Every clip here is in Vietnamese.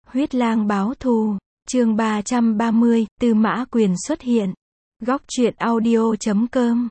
Huyết lang báo thù, chương 330, Tư Mã Quyền xuất hiện. Góc truyện audio.com.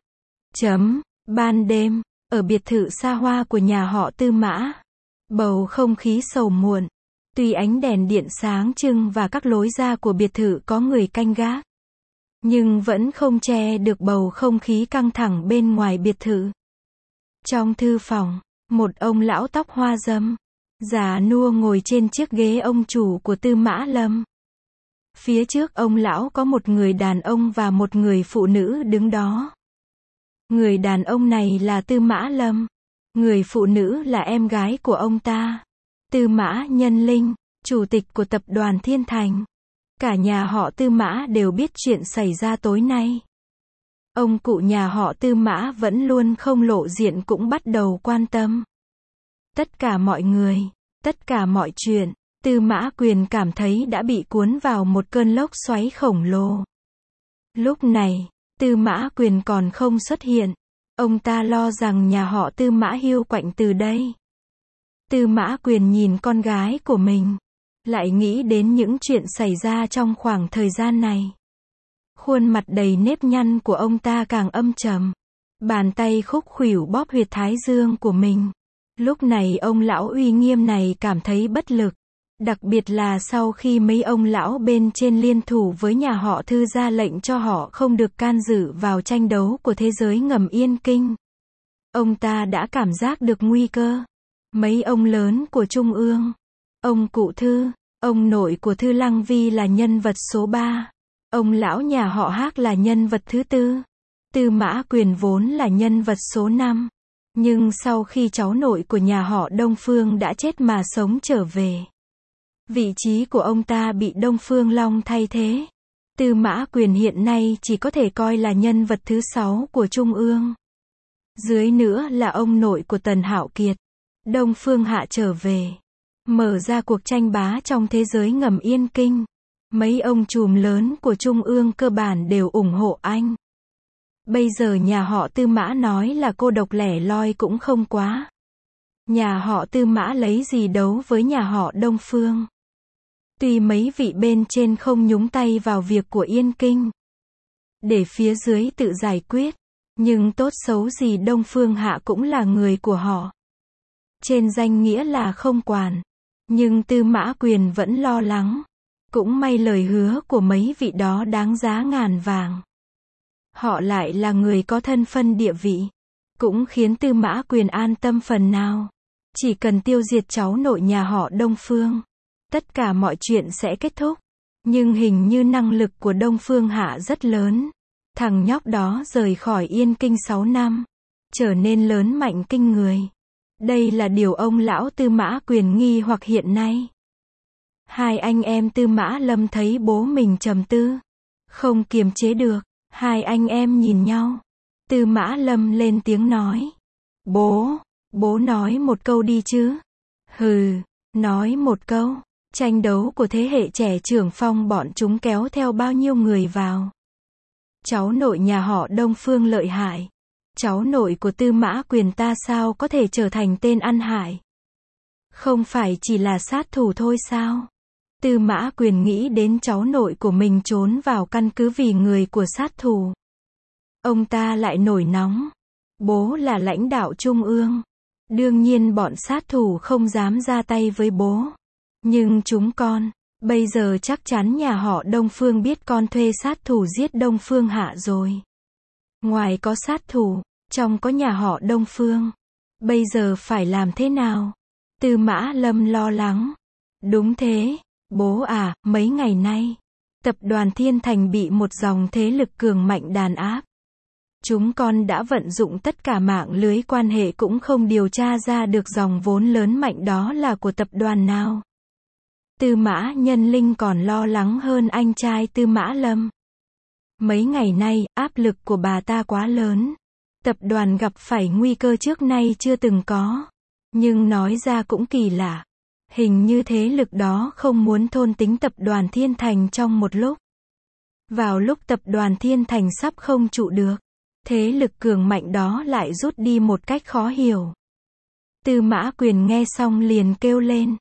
Ban đêm, ở biệt thự xa hoa của nhà họ Tư Mã. Bầu không khí sầu muộn. Tuy ánh đèn điện sáng trưng và các lối ra của biệt thự có người canh gác, nhưng vẫn không che được bầu không khí căng thẳng bên ngoài biệt thự. Trong thư phòng, một ông lão tóc hoa râm, già nua ngồi trên chiếc ghế ông chủ của Tư Mã Lâm. Phía trước ông lão có một người đàn ông và một người phụ nữ đứng đó. Người đàn ông này là Tư Mã Lâm. Người phụ nữ là em gái của ông ta, Tư Mã Nhân Linh, chủ tịch của tập đoàn Thiên Thành. Cả nhà họ Tư Mã đều biết chuyện xảy ra tối nay. Ông cụ nhà họ Tư Mã vẫn luôn không lộ diện cũng bắt đầu quan tâm. Tất cả mọi người, tất cả mọi chuyện, Tư Mã Quyền cảm thấy đã bị cuốn vào một cơn lốc xoáy khổng lồ. Lúc này, Tư Mã Quyền còn không xuất hiện. Ông ta lo rằng nhà họ Tư Mã hiu quạnh từ đây. Tư Mã Quyền nhìn con gái của mình, lại nghĩ đến những chuyện xảy ra trong khoảng thời gian này. Khuôn mặt đầy nếp nhăn của ông ta càng âm trầm. Bàn tay khúc khuỷu bóp huyệt thái dương của mình. Lúc này ông lão uy nghiêm này cảm thấy bất lực. Đặc biệt là sau khi mấy ông lão bên trên liên thủ với nhà họ Thư ra lệnh cho họ không được can dự vào tranh đấu của thế giới ngầm Yên Kinh. Ông ta đã cảm giác được nguy cơ. Mấy ông lớn của Trung ương, ông cụ Thư, ông nội của Thư Lăng Vi là nhân vật số 3. Ông lão nhà họ Hác là nhân vật thứ 4. Tư Mã Quyền vốn là nhân vật số 5. Nhưng sau khi cháu nội của nhà họ Đông Phương đã chết mà sống trở về, vị trí của ông ta bị Đông Phương Long thay thế. Tư Mã Quyền hiện nay chỉ có thể coi là nhân vật thứ 6 của Trung ương. Dưới nữa là ông nội của Tần Hạo Kiệt, Đông Phương Hạ trở về, mở ra cuộc tranh bá trong thế giới ngầm Yên Kinh. Mấy ông trùm lớn của Trung ương cơ bản đều ủng hộ anh. Bây giờ nhà họ Tư Mã nói là cô độc lẻ loi cũng không quá. Nhà họ Tư Mã lấy gì đấu với nhà họ Đông Phương. Tuy mấy vị bên trên không nhúng tay vào việc của Yên Kinh, để phía dưới tự giải quyết, nhưng tốt xấu gì Đông Phương Hạ cũng là người của họ. Trên danh nghĩa là không quản, nhưng Tư Mã Quyền vẫn lo lắng. Cũng may lời hứa của mấy vị đó đáng giá ngàn vàng. Họ lại là người có thân phận địa vị, cũng khiến Tư Mã Quyền an tâm phần nào. Chỉ cần tiêu diệt cháu nội nhà họ Đông Phương, tất cả mọi chuyện sẽ kết thúc. Nhưng hình như năng lực của Đông Phương Hạ rất lớn. Thằng nhóc đó rời khỏi Yên Kinh 6 năm, trở nên lớn mạnh kinh người. Đây là điều ông lão Tư Mã Quyền nghi hoặc hiện nay. Hai anh em Tư Mã Lâm thấy bố mình trầm tư, không kiềm chế được. Hai anh em nhìn nhau. Tư Mã Lâm lên tiếng nói. Bố nói một câu đi chứ. Hừ, nói một câu. Tranh đấu của thế hệ trẻ trưởng phong bọn chúng kéo theo bao nhiêu người vào. Cháu nội nhà họ Đông Phương lợi hại. Cháu nội của Tư Mã Quyền ta sao có thể trở thành tên ăn hại. Không phải chỉ là sát thủ thôi sao? Tư Mã Quyền nghĩ đến cháu nội của mình trốn vào căn cứ vì người của sát thủ. Ông ta lại nổi nóng. Bố là lãnh đạo trung ương. Đương nhiên bọn sát thủ không dám ra tay với bố. Nhưng chúng con, bây giờ chắc chắn nhà họ Đông Phương biết con thuê sát thủ giết Đông Phương Hạ rồi. Ngoài có sát thủ, trong có nhà họ Đông Phương. Bây giờ phải làm thế nào? Tư Mã Lâm lo lắng. Đúng thế. Bố à, mấy ngày nay, tập đoàn Thiên Thành bị một dòng thế lực cường mạnh đàn áp. Chúng con đã vận dụng tất cả mạng lưới quan hệ cũng không điều tra ra được dòng vốn lớn mạnh đó là của tập đoàn nào. Tư Mã Nhân Linh còn lo lắng hơn anh trai Tư Mã Lâm. Mấy ngày nay, áp lực của bà ta quá lớn. Tập đoàn gặp phải nguy cơ trước nay chưa từng có. Nhưng nói ra cũng kỳ lạ. Hình như thế lực đó không muốn thôn tính tập đoàn Thiên Thành trong một lúc. Vào lúc tập đoàn Thiên Thành sắp không trụ được, thế lực cường mạnh đó lại rút đi một cách khó hiểu. Tư Mã Quyền nghe xong liền kêu lên.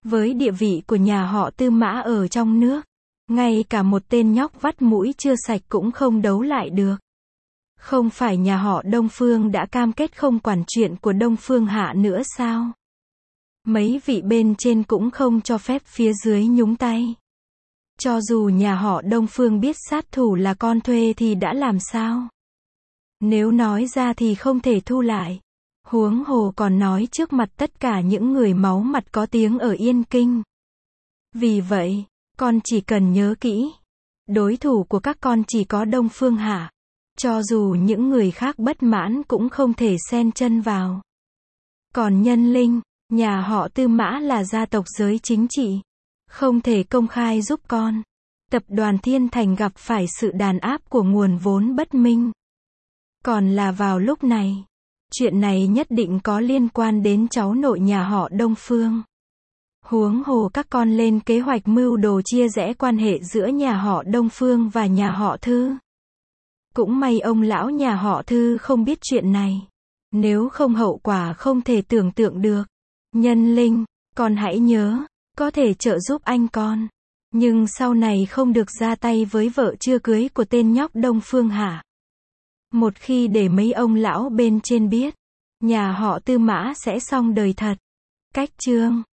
Với địa vị của nhà họ Tư Mã ở trong nước, ngay cả một tên nhóc vắt mũi chưa sạch cũng không đấu lại được. Không phải nhà họ Đông Phương đã cam kết không quản chuyện của Đông Phương Hạ nữa sao? Mấy vị bên trên cũng không cho phép phía dưới nhúng tay. Cho dù nhà họ Đông Phương biết sát thủ là con thuê thì đã làm sao? Nếu nói ra thì không thể thu lại. Huống hồ còn nói trước mặt tất cả những người máu mặt có tiếng ở Yên Kinh. Vì vậy, con chỉ cần nhớ kỹ. Đối thủ của các con chỉ có Đông Phương Hạ. Cho dù những người khác bất mãn cũng không thể xen chân vào. Còn Nhân Linh, nhà họ Tư Mã là gia tộc giới chính trị. Không thể công khai giúp con. Tập đoàn Thiên Thành gặp phải sự đàn áp của nguồn vốn bất minh. Còn là vào lúc này, chuyện này nhất định có liên quan đến cháu nội nhà họ Đông Phương. Huống hồ các con lên kế hoạch mưu đồ chia rẽ quan hệ giữa nhà họ Đông Phương và nhà họ Thư. Cũng may ông lão nhà họ Thư không biết chuyện này. Nếu không hậu quả không thể tưởng tượng được. Nhân Linh, con hãy nhớ, có thể trợ giúp anh con. Nhưng sau này không được ra tay với vợ chưa cưới của tên nhóc Đông Phương Hạ. Một khi để mấy ông lão bên trên biết, nhà họ Tư Mã sẽ xong đời thật. Cách chương